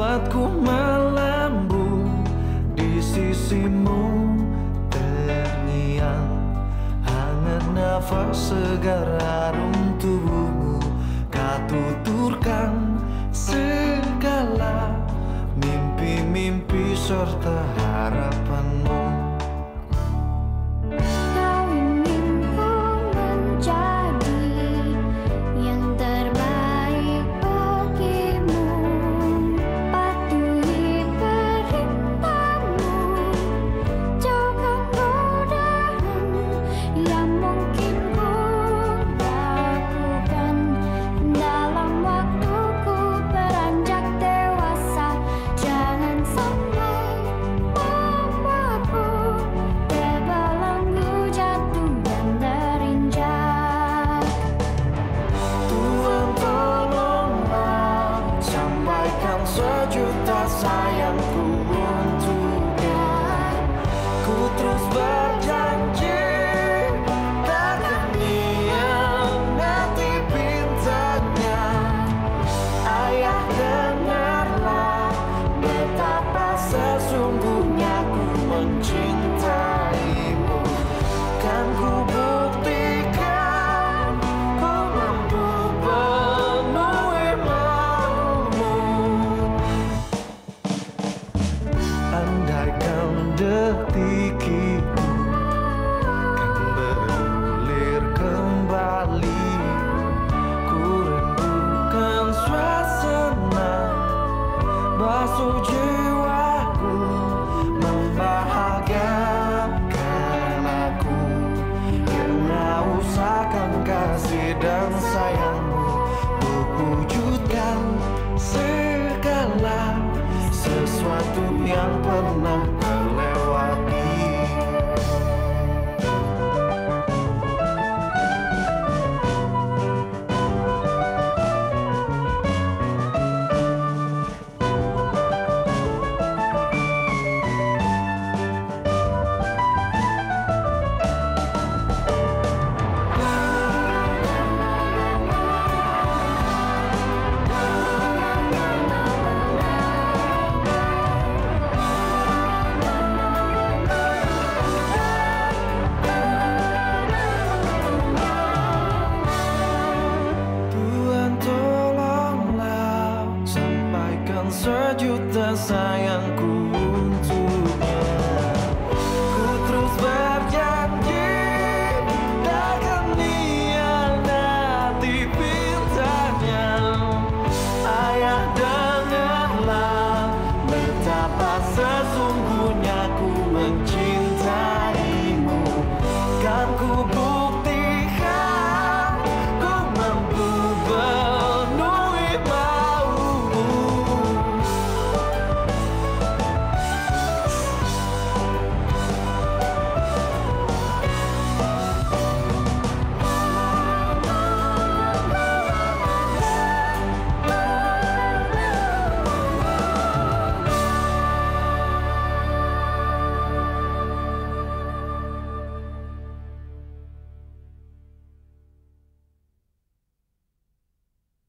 Buatku melambung di sisimu, terngiang hangat nafas segar harum tubuhmu. Kau tuturkan segala mimpi-mimpi serta harapanmu. Sejuta sayangku untuknya, ku terus berjanji takkan hianati bintangnya. Ayah, dengarlah betapa sesungguhnya ku mencintaimu. Kan ku buktikan ku mampu penuhi maumu. Andaikan detik itu kan berulir kembali, ku rindukan suasana basuh jiwaku, membahagiakan aku. Kena usahakan kasih dan sayangmu, wujudkan segala sesuatu yang pernah terlewati. Sejuta sayangku untuknya, ku terus berjanji takkan hianati bintangnya. Ayah, dengarlah betapa